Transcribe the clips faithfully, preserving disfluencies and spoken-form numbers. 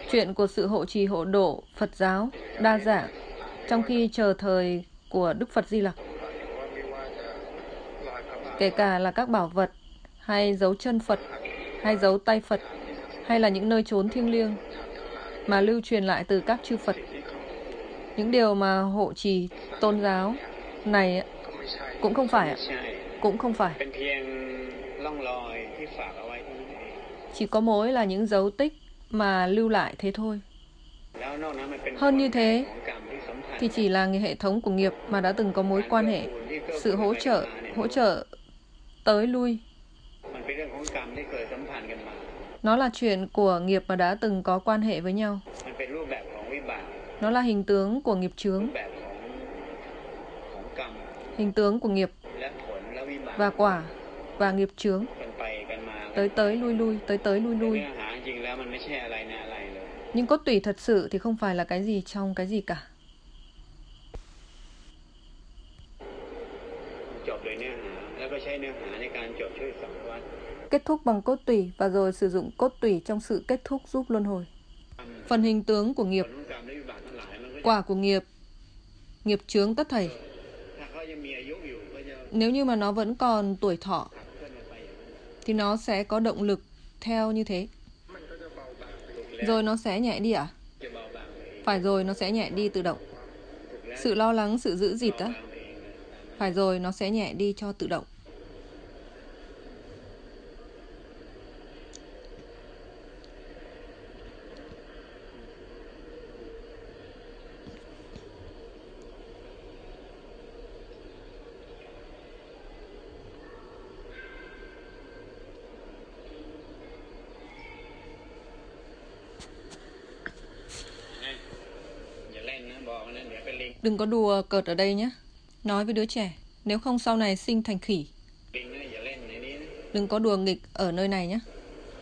Chuyện của sự hộ trì hộ độ Phật giáo đa dạng trong khi chờ thời của Đức Phật Di Lặc. Kể cả là các bảo vật, hay dấu chân Phật, hay dấu tay Phật, hay là những nơi chốn thiêng liêng mà lưu truyền lại từ các chư Phật. Những điều mà hộ trì tôn giáo này cũng không phải, cũng không phải. Chỉ có mỗi là những dấu tích mà lưu lại thế thôi. Hơn như thế thì chỉ là hệ thống của nghiệp mà đã từng có mối quan hệ, sự hỗ trợ, hỗ trợ tới lui. Nó là chuyện của nghiệp mà đã từng có quan hệ với nhau. Nó là hình tướng của nghiệp chướng, hình tướng của nghiệp và quả và nghiệp chướng, tới tới lui lui, tới tới lui lui. Nhưng cốt tủy thật sự thì không phải là cái gì trong cái gì cả. Kết thúc bằng cốt tủy và rồi sử dụng cốt tủy trong sự kết thúc giúp luân hồi. Phần hình tướng của nghiệp, quả của nghiệp, nghiệp chướng tất thảy. Nếu như mà nó vẫn còn tuổi thọ thì nó sẽ có động lực theo như thế. Rồi nó sẽ nhẹ đi à? Phải rồi, nó sẽ nhẹ đi tự động. Sự lo lắng, sự giữ gìn á. Phải rồi, nó sẽ nhẹ đi cho tự động. Đừng có đùa cợt ở đây nhé. Nói với đứa trẻ, nếu không sau này sinh thành khỉ. Đừng có đùa nghịch ở nơi này nhé.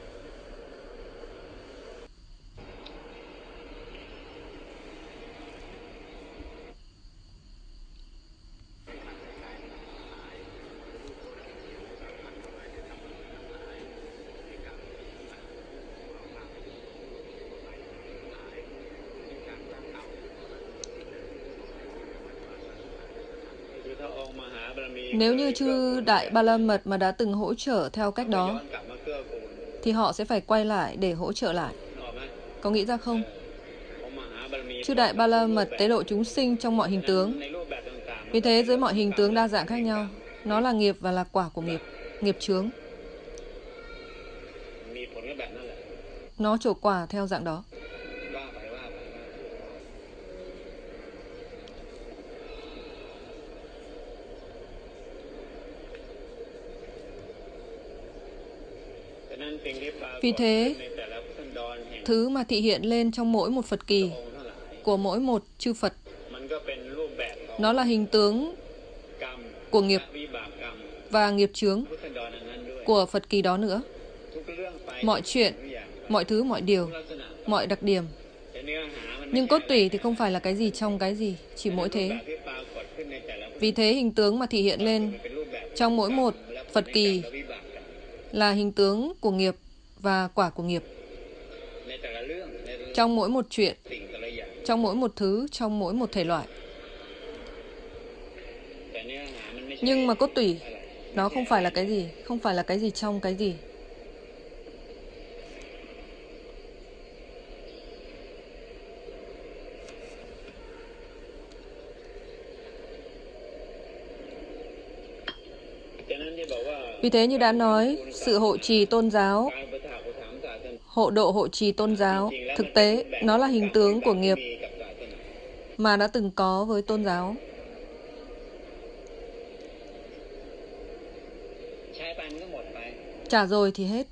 Nếu như chư Đại Ba La Mật mà đã từng hỗ trợ theo cách đó thì họ sẽ phải quay lại để hỗ trợ lại. Có nghĩ ra không? Chư Đại Ba La Mật tế độ chúng sinh trong mọi hình tướng. Vì thế dưới mọi hình tướng đa dạng khác nhau, nó là nghiệp và là quả của nghiệp, nghiệp chướng. Nó trổ quả theo dạng đó. Vì thế, thứ mà thị hiện lên trong mỗi một Phật kỳ của mỗi một chư Phật, nó là hình tướng của nghiệp và nghiệp chướng của Phật kỳ đó nữa. Mọi chuyện, mọi thứ, mọi điều, mọi đặc điểm. Nhưng cốt tủy thì không phải là cái gì trong cái gì, chỉ mỗi thế. Vì thế hình tướng mà thị hiện lên trong mỗi một Phật kỳ là hình tướng của nghiệp và quả của nghiệp. Trong mỗi một chuyện, trong mỗi một thứ, trong mỗi một thể loại. Nhưng mà cốt tủy, nó không phải là cái gì, không phải là cái gì trong cái gì. Vì thế như đã nói, sự hộ trì tôn giáo, hộ độ hộ trì tôn giáo, thực tế nó là hình tướng của nghiệp mà đã từng có với tôn giáo. Trả rồi thì hết.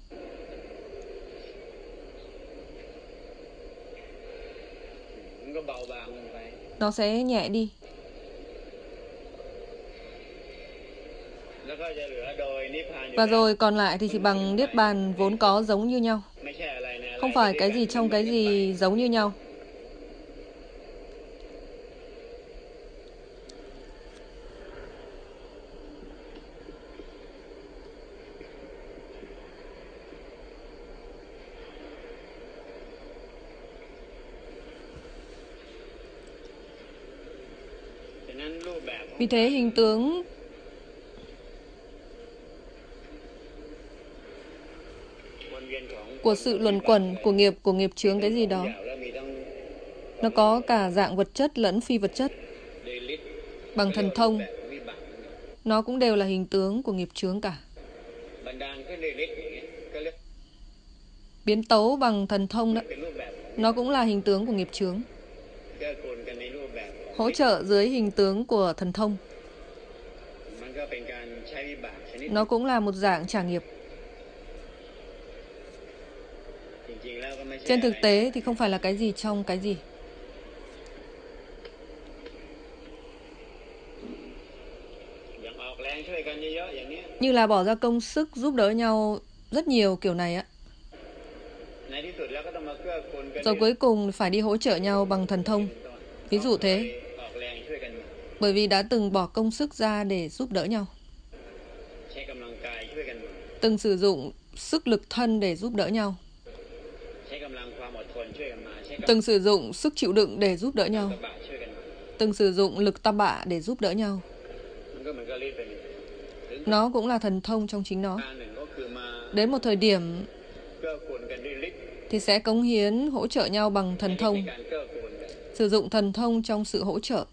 Nó sẽ nhẹ đi. Và rồi còn lại thì chỉ bằng Niết Bàn vốn có giống như nhau. Không phải cái gì trong cái gì giống như nhau. Vì thế hình tướng của sự luẩn quẩn, của nghiệp, của nghiệp chướng cái gì đó, nó có cả dạng vật chất lẫn phi vật chất. Bằng thần thông, nó cũng đều là hình tướng của nghiệp chướng cả. Biến tấu bằng thần thông đó, nó cũng là hình tướng của nghiệp chướng. Hỗ trợ dưới hình tướng của thần thông, nó cũng là một dạng trả nghiệp. Trên thực tế thì không phải là cái gì trong cái gì. Như là bỏ ra công sức giúp đỡ nhau rất nhiều kiểu này á. Rồi cuối cùng phải đi hỗ trợ nhau bằng thần thông. Ví dụ thế. Bởi vì đã từng bỏ công sức ra để giúp đỡ nhau. Từng sử dụng sức lực thân để giúp đỡ nhau. Từng sử dụng sức chịu đựng để giúp đỡ nhau. Từng sử dụng lực tam bạ để giúp đỡ nhau. Nó cũng là thần thông trong chính nó. Đến một thời điểm thì sẽ cống hiến hỗ trợ nhau bằng thần thông. Sử dụng thần thông trong sự hỗ trợ.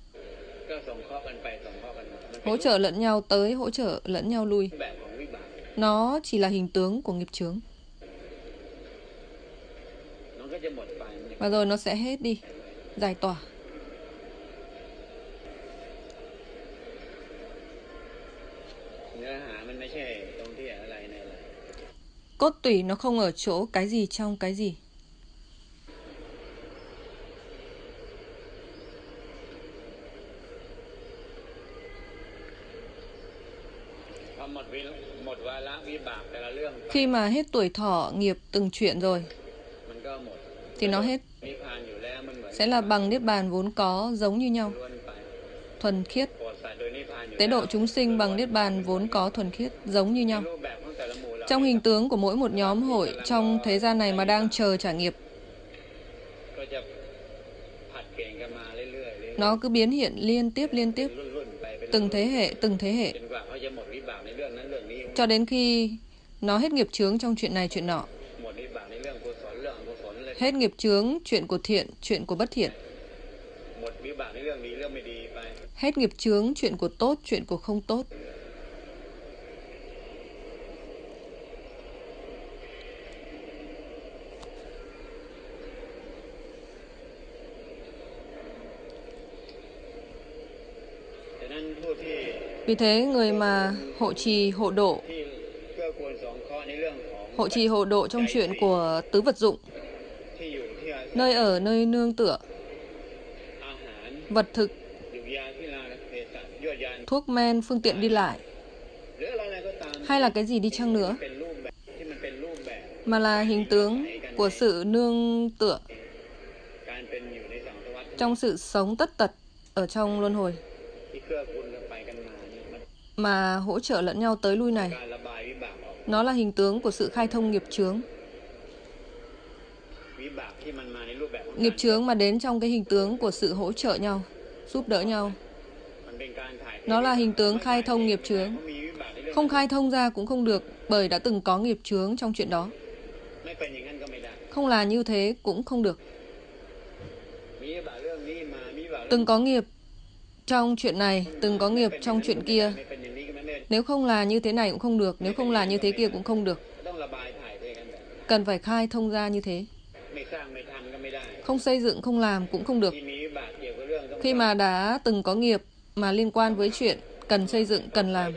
Hỗ trợ lẫn nhau tới, hỗ trợ lẫn nhau lui. Nó chỉ là hình tướng của nghiệp chướng. Và rồi nó sẽ hết đi, giải tỏa. Cốt tủy nó không ở chỗ cái gì trong cái gì. Khi mà hết tuổi thọ nghiệp từng chuyện rồi thì nó hết. Sẽ là bằng niết bàn vốn có, giống như nhau, thuần khiết. Tế độ chúng sinh bằng niết bàn vốn có thuần khiết, giống như nhau. Trong hình tướng của mỗi một nhóm hội trong thế gian này mà đang chờ trả nghiệp, nó cứ biến hiện liên tiếp liên tiếp, từng thế hệ, từng thế hệ, cho đến khi nó hết nghiệp chướng trong chuyện này chuyện nọ. Hết nghiệp chướng chuyện của thiện, chuyện của bất thiện. Hết nghiệp chướng chuyện của tốt, chuyện của không tốt. Vì thế người mà hộ trì hộ độ, hộ trì hộ độ trong chuyện của tứ vật dụng, nơi ở, nơi nương tựa, vật thực, thuốc men, phương tiện đi lại, hay là cái gì đi chăng nữa, mà là hình tướng của sự nương tựa trong sự sống tất tật ở trong luân hồi, mà hỗ trợ lẫn nhau tới lui này. Nó là hình tướng của sự khai thông nghiệp chướng. Nghiệp chướng mà đến trong cái hình tướng của sự hỗ trợ nhau, giúp đỡ nhau, nó là hình tướng khai thông nghiệp chướng. Không khai thông ra cũng không được, bởi đã từng có nghiệp chướng trong chuyện đó. Không là như thế cũng không được. Từng có nghiệp trong chuyện này, từng có nghiệp trong chuyện kia. Nếu không là như thế này cũng không được, nếu không là như thế kia cũng không được. Cần phải khai thông ra như thế. Không xây dựng, không làm cũng không được. Khi mà đã từng có nghiệp mà liên quan với chuyện cần xây dựng, cần làm,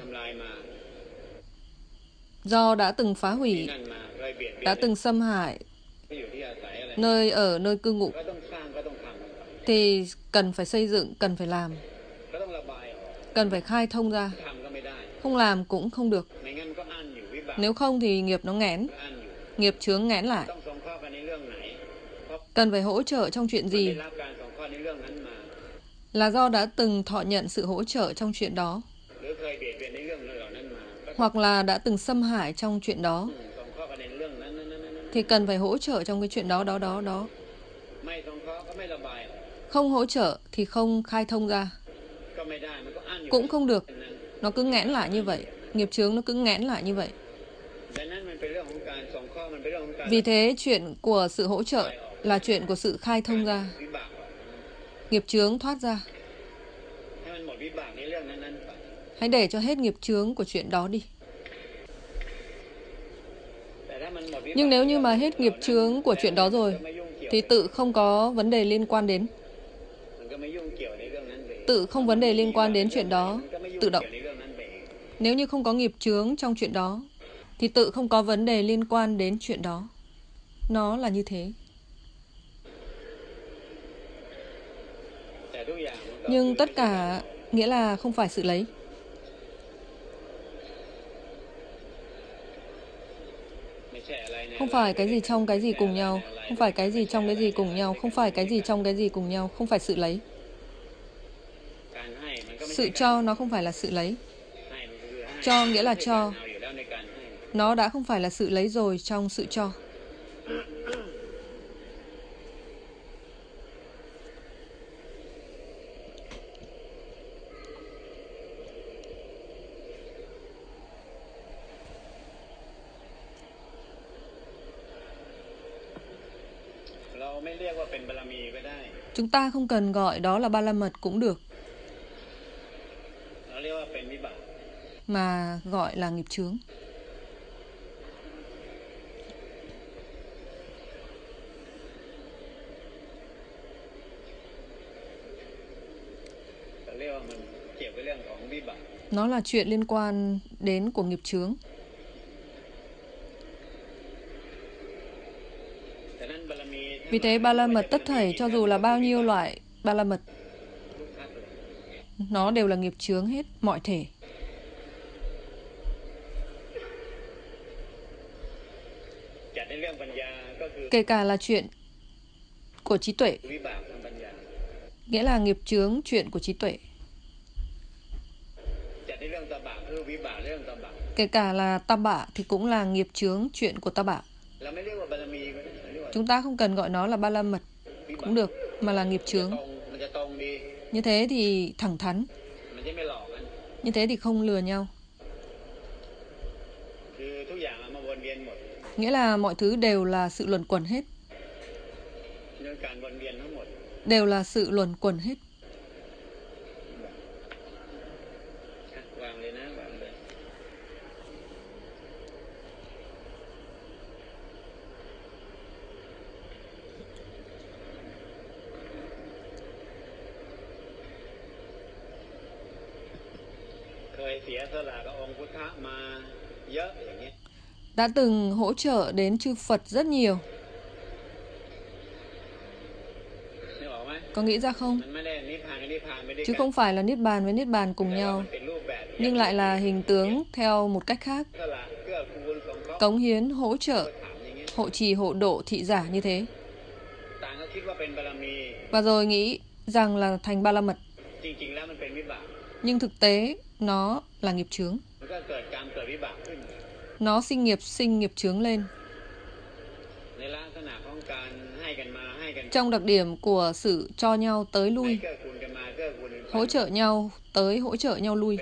do đã từng phá hủy, đã từng xâm hại nơi ở, nơi cư ngụ, thì cần phải xây dựng, cần phải làm, cần phải khai thông ra. Không làm cũng không được. Nếu không thì nghiệp nó nghẽn, nghiệp chướng nghẽn lại. Cần phải hỗ trợ trong chuyện gì? Là do đã từng thọ nhận sự hỗ trợ trong chuyện đó, hoặc là đã từng xâm hại trong chuyện đó, thì cần phải hỗ trợ trong cái chuyện đó, đó, đó, đó. Không hỗ trợ thì không khai thông ra. cũng không được. Nó cứ nghẽn lại như vậy. Nghiệp chướng nó cứ nghẽn lại như vậy. Vì thế chuyện của sự hỗ trợ là chuyện của sự khai thông ra. Nghiệp chướng thoát ra. Hãy để cho hết nghiệp chướng của chuyện đó đi. Nhưng nếu như mà hết nghiệp chướng của chuyện đó rồi, thì tự không có vấn đề liên quan đến. Tự không vấn đề liên quan đến chuyện đó, tự động. Nếu như không có nghiệp chướng trong chuyện đó, thì tự không có vấn đề liên quan đến chuyện đó. Nó là như thế. Nhưng tất cả nghĩa là không phải sự lấy. Không phải cái gì trong cái gì cùng nhau. Không phải cái gì trong cái gì cùng nhau. Không phải cái gì trong cái gì cùng nhau. Không phải sự lấy. Sự cho nó không phải là sự lấy. Cho nghĩa là cho. Nó đã không phải là sự lấy rồi trong sự cho. Chúng ta không cần gọi đó là ba la mật cũng được, mà gọi là nghiệp chướng. Nó là chuyện liên quan đến của nghiệp chướng. Vì thế ba la mật tất thảy, cho dù là bao nhiêu loại ba la mật, nó đều là nghiệp chướng hết, mọi thể. Kể cả là chuyện của trí tuệ, nghĩa là nghiệp chướng chuyện của trí tuệ. Kể cả là tam bạ thì cũng là nghiệp chướng chuyện của tam bạ. Chúng ta không cần gọi nó là ba la mật cũng được, mà là nghiệp chướng. Như thế thì thẳng thắn. Như thế thì không lừa nhau. Nghĩa là mọi thứ đều là sự luẩn quẩn hết. Đều là sự luẩn quẩn hết. Đã từng hỗ trợ đến chư Phật rất nhiều. Có nghĩ ra không? Chứ không phải là Niết Bàn với Niết Bàn cùng nhau, nhưng lại là hình tướng theo một cách khác. Cống hiến, hỗ trợ, hộ trì, hộ độ, thị giả như thế. Và rồi nghĩ rằng là thành ba la mật. Nhưng thực tế nó là nghiệp chướng. Nó sinh nghiệp sinh nghiệp chướng lên. Trong đặc điểm của sự cho nhau tới lui, hỗ trợ nhau tới hỗ trợ nhau lui,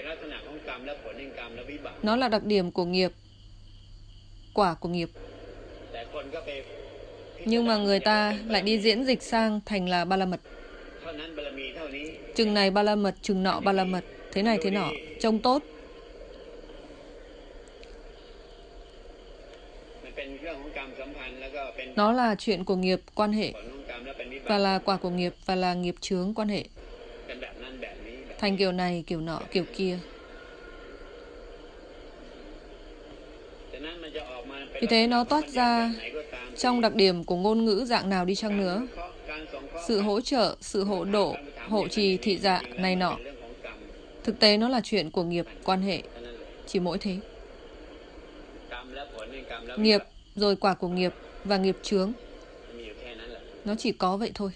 nó là đặc điểm của nghiệp, quả của nghiệp. Nhưng mà người ta lại đi diễn dịch sang thành là ba la mật. Chừng này ba la mật, chừng nọ ba la mật, thế này thế nọ, trông tốt. Nó là chuyện của nghiệp quan hệ, và là quả của nghiệp, và là nghiệp chướng quan hệ. Thành kiểu này, kiểu nọ, kiểu kia. Vì thế nó toát ra trong đặc điểm của ngôn ngữ dạng nào đi chăng nữa. Sự hỗ trợ, sự hộ độ, hộ trì, thị dạ này nọ. Thực tế nó là chuyện của nghiệp quan hệ. Chỉ mỗi thế. Nghiệp, rồi quả của nghiệp và nghiệp chướng. Nó chỉ có vậy thôi.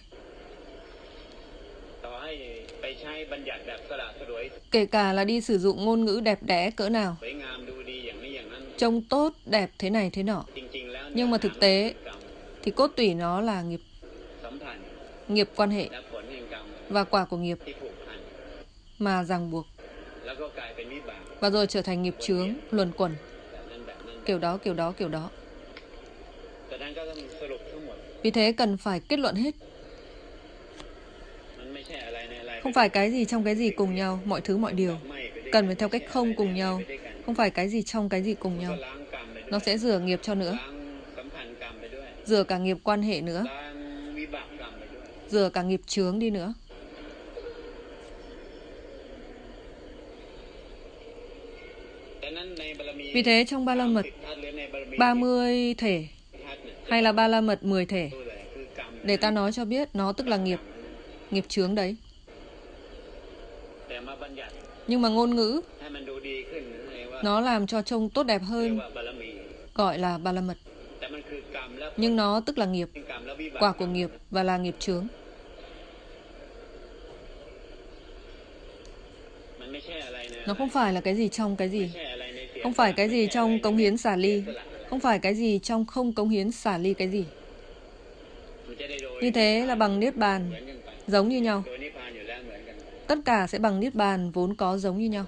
Kể cả là đi sử dụng ngôn ngữ đẹp đẽ cỡ nào, trông tốt, đẹp thế này thế nọ, nhưng mà thực tế thì cốt tủy nó là nghiệp, nghiệp quan hệ và quả của nghiệp. mà ràng buộc, và rồi trở thành nghiệp chướng, luẩn quẩn. Kiểu đó, kiểu đó, kiểu đó. Vì thế cần phải kết luận hết. Không phải cái gì trong cái gì cùng nhau, mọi thứ mọi điều. Cần phải theo cách không cùng nhau. Không phải cái gì trong cái gì cùng nhau. Nó sẽ rửa nghiệp cho nữa. Rửa cả nghiệp quan hệ nữa. Rửa cả nghiệp chướng đi nữa. Vì thế trong ba la mật ba mươi thể hay là ba la mật mười thể, để ta nói cho biết nó tức là nghiệp, nghiệp chướng đấy. Nhưng mà ngôn ngữ nó làm cho trông tốt đẹp hơn, gọi là ba la mật. Nhưng nó tức là nghiệp, quả của nghiệp và là nghiệp chướng. Nó không phải là cái gì trong cái gì. Không phải cái gì trong cống hiến xả ly. Không phải cái gì trong không cống hiến xả ly cái gì. Như thế là bằng Niết Bàn, giống như nhau. Tất cả sẽ bằng Niết Bàn vốn có giống như nhau.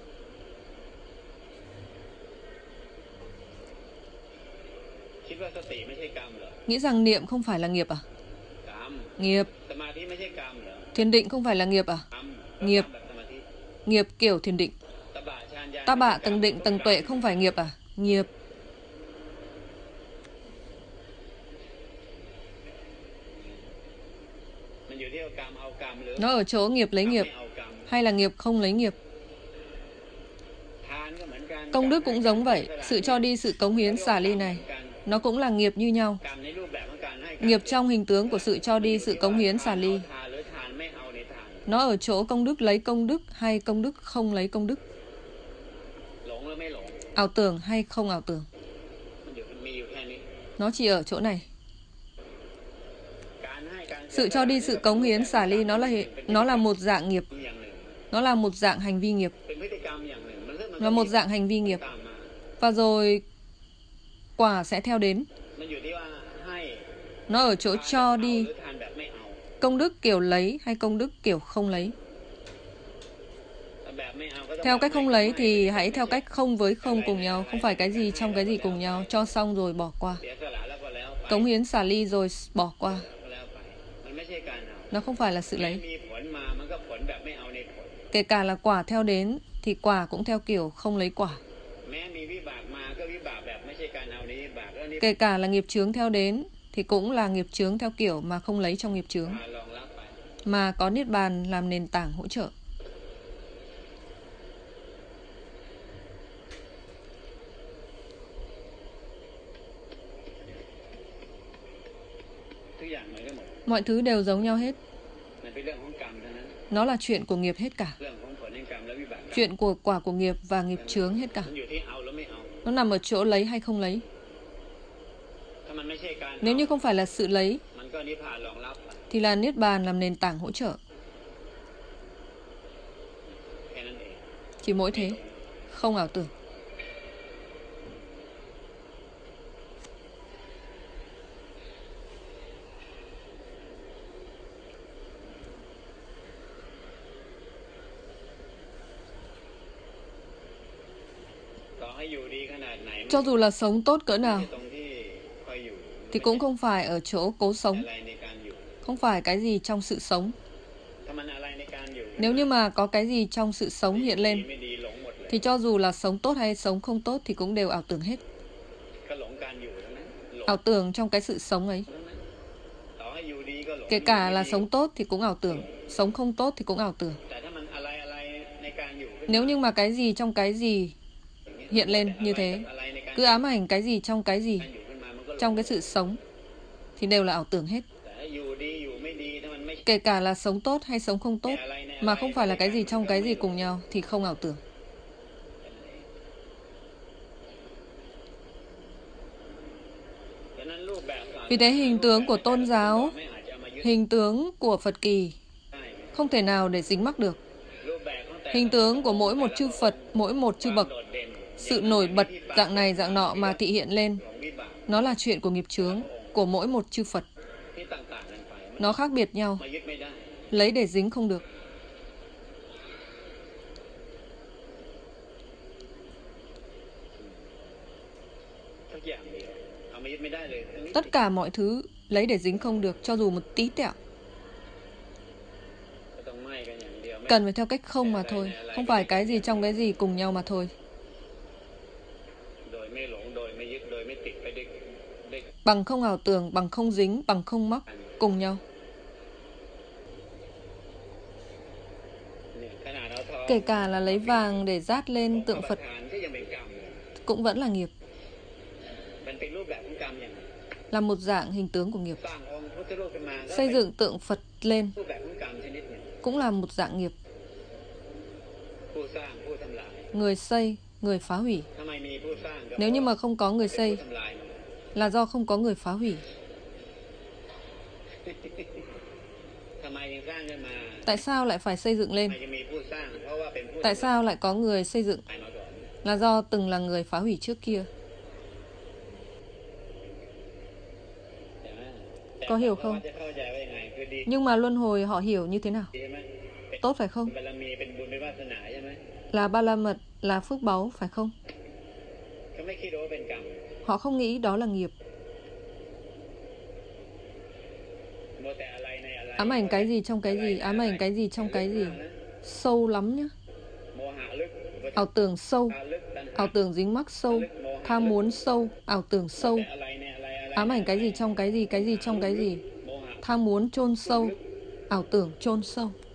Nghĩ rằng niệm không phải là nghiệp à? Nghiệp. Thiền định không phải là nghiệp à? Nghiệp. Nghiệp kiểu thiền định. Ta bạ tầng định tầng tuệ không phải nghiệp à? Nghiệp. Nó ở chỗ nghiệp lấy nghiệp hay là nghiệp không lấy nghiệp. Công đức cũng giống vậy. Sự cho đi, sự cống hiến xả ly này, nó cũng là nghiệp như nhau. Nghiệp trong hình tướng của sự cho đi, sự cống hiến xả ly, nó ở chỗ công đức lấy công đức hay công đức không lấy công đức. Ảo tưởng hay không ảo tưởng. Nó chỉ ở chỗ này. Sự cho đi, sự cống hiến xả ly, nó là nó là một dạng nghiệp. Nó là một dạng hành vi nghiệp. Là một dạng hành vi nghiệp. Và rồi quả sẽ theo đến. Nó ở chỗ cho đi, công đức kiểu lấy hay công đức kiểu không lấy. Theo cách không lấy thì hãy theo cách không với không cùng nhau. Không phải cái gì trong cái gì cùng nhau. Cho xong rồi bỏ qua. Cống hiến xả ly rồi bỏ qua. Nó không phải là sự lấy. Kể cả là quả theo đến thì quả cũng theo kiểu không lấy quả. Kể cả là nghiệp chướng theo đến thì cũng là nghiệp chướng theo kiểu mà không lấy trong nghiệp chướng, mà có Niết Bàn làm nền tảng hỗ trợ. Mọi thứ đều giống nhau hết. Nó là chuyện của nghiệp hết cả. Chuyện của quả của nghiệp và nghiệp chướng hết cả. Nó nằm ở chỗ lấy hay không lấy. Nếu như không phải là sự lấy thì là Niết Bàn làm nền tảng hỗ trợ. Chỉ mỗi thế, không ảo tưởng. Cho dù là sống tốt cỡ nào thì cũng không phải ở chỗ cố sống. Không phải cái gì trong sự sống. Nếu như mà có cái gì trong sự sống hiện lên thì cho dù là sống tốt hay sống không tốt thì cũng đều ảo tưởng hết. Ảo tưởng trong cái sự sống ấy. Kể cả là sống tốt thì cũng ảo tưởng, sống không tốt thì cũng ảo tưởng. Nếu như mà cái gì trong cái gì hiện lên như thế, cứ ám ảnh cái gì trong cái gì, trong cái sự sống, thì đều là ảo tưởng hết. Kể cả là sống tốt hay sống không tốt, mà không phải là cái gì trong cái gì cùng nhau, thì không ảo tưởng. Vì thế hình tướng của tôn giáo, hình tướng của Phật kỳ không thể nào để dính mắc được. Hình tướng của mỗi một chư Phật, mỗi một chư bậc, sự nổi bật dạng này dạng nọ mà thị hiện lên, nó là chuyện của nghiệp chướng của mỗi một chư Phật. Nó khác biệt nhau, lấy để dính không được. Tất cả mọi thứ lấy để dính không được, cho dù một tí tẹo. Cần phải theo cách không mà thôi, không phải cái gì trong cái gì cùng nhau mà thôi. Bằng không ảo tưởng, bằng không dính, bằng không mắc, cùng nhau. Kể cả là lấy vàng để dát lên tượng Phật cũng vẫn là nghiệp, là một dạng hình tướng của nghiệp. Xây dựng tượng Phật lên cũng là một dạng nghiệp. Người xây, người phá hủy. Nếu như mà không có người xây, là do không có người phá hủy. Tại sao lại phải xây dựng lên? Tại sao lại có người xây dựng? Là do từng là người phá hủy trước kia. Có hiểu không? Nhưng mà luân hồi họ hiểu như thế nào? Tốt phải không? Là ba la mật, là phước báu phải không? Họ không nghĩ đó là nghiệp. Ám ảnh cái gì trong cái gì, ám ảnh cái gì trong cái gì. Sâu lắm nhá. Ảo tưởng sâu, ảo tưởng dính mắc sâu, tham muốn sâu, ảo tưởng sâu. Ám ảnh cái gì trong cái gì, cái gì trong cái gì. Tham muốn chôn sâu, ảo tưởng chôn sâu.